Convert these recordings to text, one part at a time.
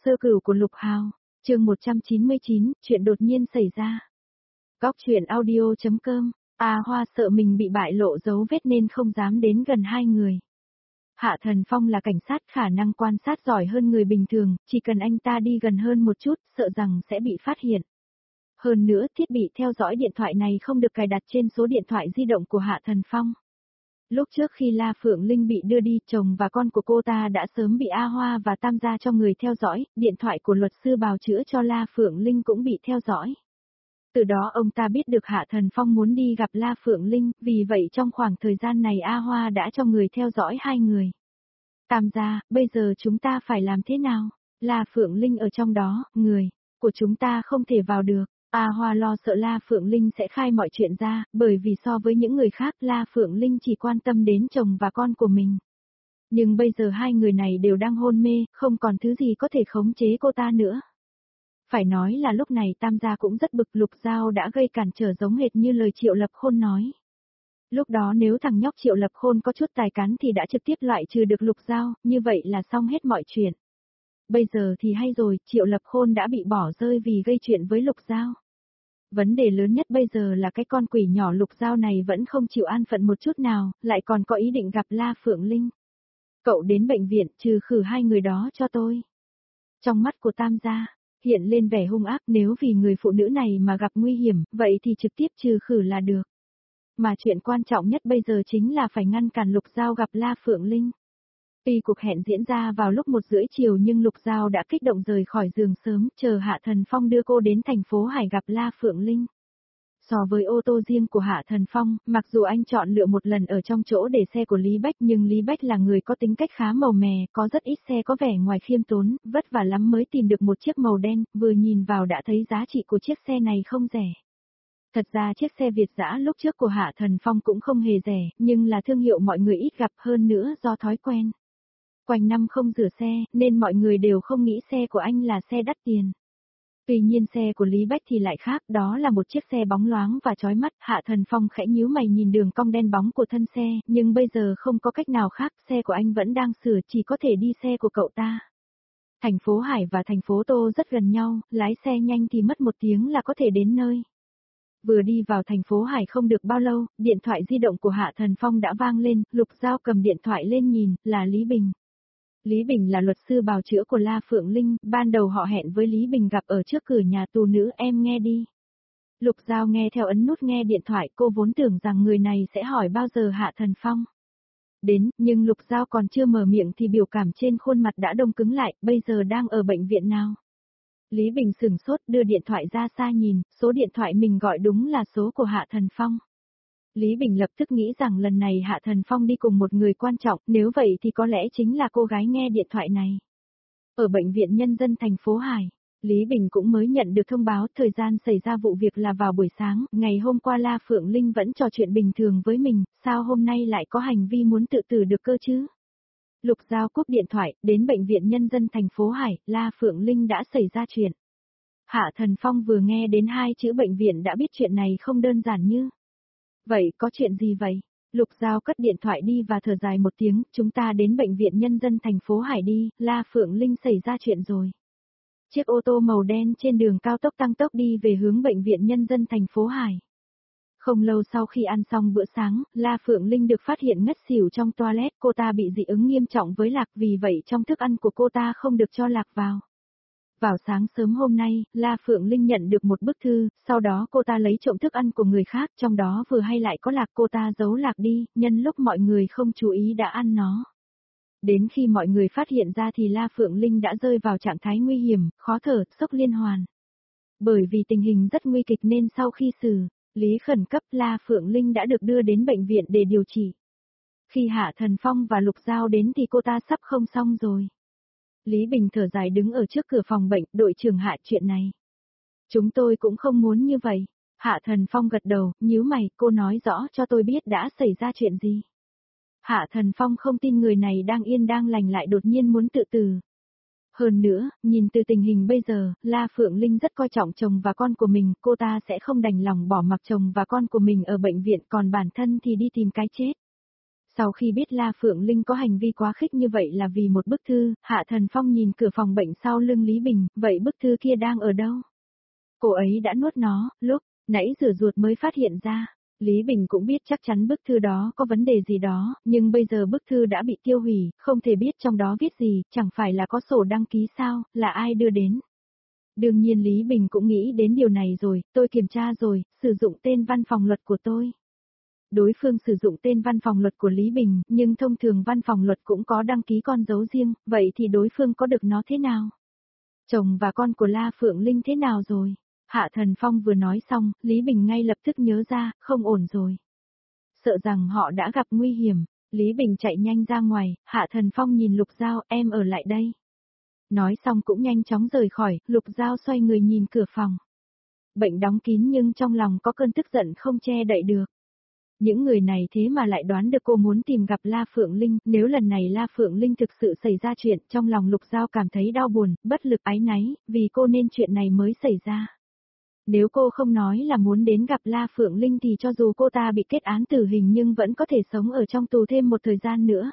Sơ cửu của Lục Hào, chương 199, chuyện đột nhiên xảy ra. Góc truyện audio.com, Hoa sợ mình bị bại lộ dấu vết nên không dám đến gần hai người. Hạ Thần Phong là cảnh sát khả năng quan sát giỏi hơn người bình thường, chỉ cần anh ta đi gần hơn một chút, sợ rằng sẽ bị phát hiện. Hơn nữa, thiết bị theo dõi điện thoại này không được cài đặt trên số điện thoại di động của Hạ Thần Phong. Lúc trước khi La Phượng Linh bị đưa đi, chồng và con của cô ta đã sớm bị A Hoa và Tam gia cho người theo dõi, điện thoại của luật sư bào chữa cho La Phượng Linh cũng bị theo dõi. Từ đó ông ta biết được Hạ Thần Phong muốn đi gặp La Phượng Linh, vì vậy trong khoảng thời gian này A Hoa đã cho người theo dõi hai người. Tam gia, bây giờ chúng ta phải làm thế nào? La Phượng Linh ở trong đó, người của chúng ta không thể vào được. A Hoa lo sợ La Phượng Linh sẽ khai mọi chuyện ra, bởi vì so với những người khác La Phượng Linh chỉ quan tâm đến chồng và con của mình. Nhưng bây giờ hai người này đều đang hôn mê, không còn thứ gì có thể khống chế cô ta nữa. Phải nói là lúc này Tam gia cũng rất bực, Lục Giao đã gây cản trở giống hệt như lời Triệu Lập Khôn nói. Lúc đó nếu thằng nhóc Triệu Lập Khôn có chút tài cán thì đã trực tiếp loại trừ được Lục Giao, như vậy là xong hết mọi chuyện. Bây giờ thì hay rồi, Triệu Lập Khôn đã bị bỏ rơi vì gây chuyện với Lục Giao. Vấn đề lớn nhất bây giờ là cái con quỷ nhỏ Lục Giao này vẫn không chịu an phận một chút nào, lại còn có ý định gặp La Phượng Linh. Cậu đến bệnh viện trừ khử hai người đó cho tôi. Trong mắt của Tam gia, hiện lên vẻ hung ác, nếu vì người phụ nữ này mà gặp nguy hiểm, vậy thì trực tiếp trừ khử là được. Mà chuyện quan trọng nhất bây giờ chính là phải ngăn cản Lục Giao gặp La Phượng Linh. Tuy cuộc hẹn diễn ra vào lúc 1:30 chiều nhưng Lục Giao đã kích động rời khỏi giường sớm, chờ Hạ Thần Phong đưa cô đến thành phố Hải gặp La Phượng Linh. So với ô tô riêng của Hạ Thần Phong, mặc dù anh chọn lựa một lần ở trong chỗ để xe của Lý Bách nhưng Lý Bách là người có tính cách khá màu mè, có rất ít xe có vẻ ngoài khiêm tốn, vất vả lắm mới tìm được một chiếc màu đen, vừa nhìn vào đã thấy giá trị của chiếc xe này không rẻ. Thật ra chiếc xe Việt dã lúc trước của Hạ Thần Phong cũng không hề rẻ, nhưng là thương hiệu mọi người ít gặp, hơn nữa do thói quen. Quanh năm không rửa xe, nên mọi người đều không nghĩ xe của anh là xe đắt tiền. Tuy nhiên xe của Lý Bách thì lại khác, đó là một chiếc xe bóng loáng và chói mắt. Hạ Thần Phong khẽ nhíu mày nhìn đường cong đen bóng của thân xe, nhưng bây giờ không có cách nào khác, xe của anh vẫn đang sửa, chỉ có thể đi xe của cậu ta. Thành phố Hải và thành phố Tô rất gần nhau, lái xe nhanh thì mất 1 tiếng là có thể đến nơi. Vừa đi vào thành phố Hải không được bao lâu, điện thoại di động của Hạ Thần Phong đã vang lên, Lục Giao cầm điện thoại lên nhìn, là Lý Bình. Lý Bình là luật sư bào chữa của La Phượng Linh, ban đầu họ hẹn với Lý Bình gặp ở trước cửa nhà tù nữ, em nghe đi. Lục Giao nghe theo ấn nút nghe điện thoại, cô vốn tưởng rằng người này sẽ hỏi bao giờ Hạ Thần Phong đến, nhưng Lục Giao còn chưa mở miệng thì biểu cảm trên khuôn mặt đã đông cứng lại, bây giờ đang ở bệnh viện nào? Lý Bình sửng sốt đưa điện thoại ra xa nhìn, số điện thoại mình gọi đúng là số của Hạ Thần Phong. Lý Bình lập tức nghĩ rằng lần này Hạ Thần Phong đi cùng một người quan trọng, nếu vậy thì có lẽ chính là cô gái nghe điện thoại này. Ở Bệnh viện Nhân dân thành phố Hải, Lý Bình cũng mới nhận được thông báo thời gian xảy ra vụ việc là vào buổi sáng, ngày hôm qua La Phượng Linh vẫn trò chuyện bình thường với mình, sao hôm nay lại có hành vi muốn tự tử được cơ chứ? Lục Giao cúp điện thoại, đến Bệnh viện Nhân dân thành phố Hải, La Phượng Linh đã xảy ra chuyện. Hạ Thần Phong vừa nghe đến 2 chữ bệnh viện đã biết chuyện này không đơn giản như. Vậy có chuyện gì vậy? Lục Giao cất điện thoại đi và thở dài một tiếng, chúng ta đến Bệnh viện Nhân dân thành phố Hải đi, La Phượng Linh xảy ra chuyện rồi. Chiếc ô tô màu đen trên đường cao tốc tăng tốc đi về hướng Bệnh viện Nhân dân thành phố Hải. Không lâu sau khi ăn xong bữa sáng, La Phượng Linh được phát hiện ngất xỉu trong toilet, cô ta bị dị ứng nghiêm trọng với lạc, vì vậy trong thức ăn của cô ta không được cho lạc vào. Vào sáng sớm hôm nay, La Phượng Linh nhận được một bức thư, sau đó cô ta lấy trộm thức ăn của người khác, trong đó vừa hay lại có lạc, cô ta giấu lạc đi, nhân lúc mọi người không chú ý đã ăn nó. Đến khi mọi người phát hiện ra thì La Phượng Linh đã rơi vào trạng thái nguy hiểm, khó thở, sốc liên hoàn. Bởi vì tình hình rất nguy kịch nên sau khi xử lý khẩn cấp, La Phượng Linh đã được đưa đến bệnh viện để điều trị. Khi Hạ Thần Phong và Lục Giao đến thì cô ta sắp không xong rồi. Lý Bình thở dài đứng ở trước cửa phòng bệnh, đội trưởng Hạ, chuyện này. Chúng tôi cũng không muốn như vậy. Hạ Thần Phong gật đầu, nhíu mày, cô nói rõ cho tôi biết đã xảy ra chuyện gì. Hạ Thần Phong không tin người này đang yên đang lành lại đột nhiên muốn tự tử. Hơn nữa, nhìn từ tình hình bây giờ, La Phượng Linh rất coi trọng chồng và con của mình, cô ta sẽ không đành lòng bỏ mặc chồng và con của mình ở bệnh viện, còn bản thân thì đi tìm cái chết. Sau khi biết La Phượng Linh có hành vi quá khích như vậy là vì một bức thư, Hạ Thần Phong nhìn cửa phòng bệnh sau lưng Lý Bình, vậy bức thư kia đang ở đâu? Cô ấy đã nuốt nó, lúc nãy rửa ruột mới phát hiện ra. Lý Bình cũng biết chắc chắn bức thư đó có vấn đề gì đó, nhưng bây giờ bức thư đã bị tiêu hủy, không thể biết trong đó viết gì, chẳng phải là có sổ đăng ký sao, là ai đưa đến. Đương nhiên Lý Bình cũng nghĩ đến điều này rồi, tôi kiểm tra rồi, sử dụng tên văn phòng luật của tôi. Đối phương sử dụng tên văn phòng luật của Lý Bình, nhưng thông thường văn phòng luật cũng có đăng ký con dấu riêng, vậy thì đối phương có được nó thế nào? Chồng và con của La Phượng Linh thế nào rồi? Hạ Thần Phong vừa nói xong, Lý Bình ngay lập tức nhớ ra, không ổn rồi. Sợ rằng họ đã gặp nguy hiểm, Lý Bình chạy nhanh ra ngoài, Hạ Thần Phong nhìn Lục Giao, em ở lại đây. Nói xong cũng nhanh chóng rời khỏi, Lục Giao xoay người nhìn cửa phòng. Bệnh đóng kín nhưng trong lòng có cơn tức giận không che đậy được. Những người này thế mà lại đoán được cô muốn tìm gặp La Phượng Linh, nếu lần này La Phượng Linh thực sự xảy ra chuyện, trong lòng Lục Giao cảm thấy đau buồn, bất lực áy náy, vì cô nên chuyện này mới xảy ra. Nếu cô không nói là muốn đến gặp La Phượng Linh thì cho dù cô ta bị kết án tử hình nhưng vẫn có thể sống ở trong tù thêm một thời gian nữa.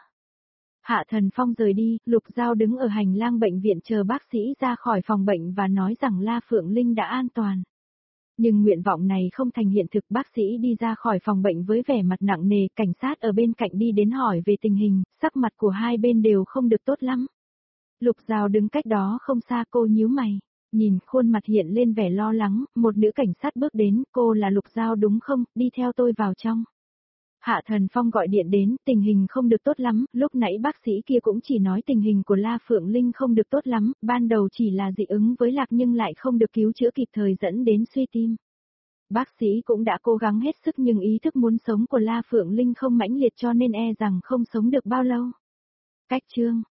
Hạ Thần Phong rời đi, Lục Giao đứng ở hành lang bệnh viện chờ bác sĩ ra khỏi phòng bệnh và nói rằng La Phượng Linh đã an toàn. Nhưng nguyện vọng này không thành hiện thực, bác sĩ đi ra khỏi phòng bệnh với vẻ mặt nặng nề, cảnh sát ở bên cạnh đi đến hỏi về tình hình, sắc mặt của hai bên đều không được tốt lắm. Lục Giao đứng cách đó không xa, cô nhíu mày, nhìn khuôn mặt hiện lên vẻ lo lắng, một nữ cảnh sát bước đến, cô là Lục Giao đúng không, đi theo tôi vào trong. Hạ Thần Phong gọi điện đến, tình hình không được tốt lắm, lúc nãy bác sĩ kia cũng chỉ nói tình hình của La Phượng Linh không được tốt lắm, ban đầu chỉ là dị ứng với lạc nhưng lại không được cứu chữa kịp thời dẫn đến suy tim. Bác sĩ cũng đã cố gắng hết sức nhưng ý thức muốn sống của La Phượng Linh không mãnh liệt cho nên e rằng không sống được bao lâu. Cách chương